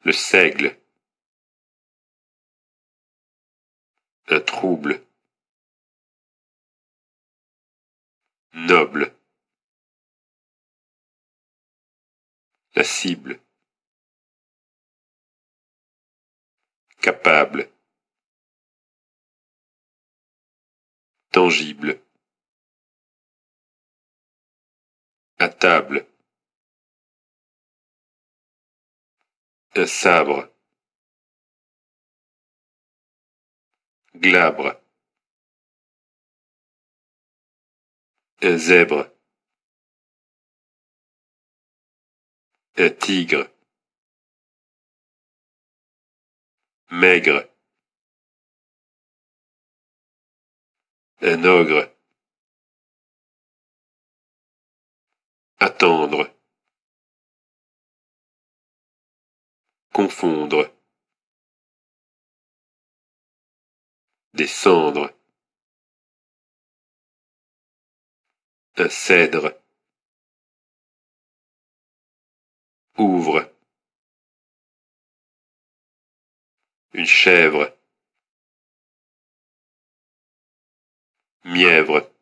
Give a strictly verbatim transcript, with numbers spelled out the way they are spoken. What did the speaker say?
Le seigle. Un trouble. Noble. La cible. Capable. Tangible. À table. Un sabre. Glabre. Un zèbre. Un tigre. Maigre. Un ogre. Attendre. Confondre. Descendre. Un cèdre. Ouvre. Une chèvre. Mièvre.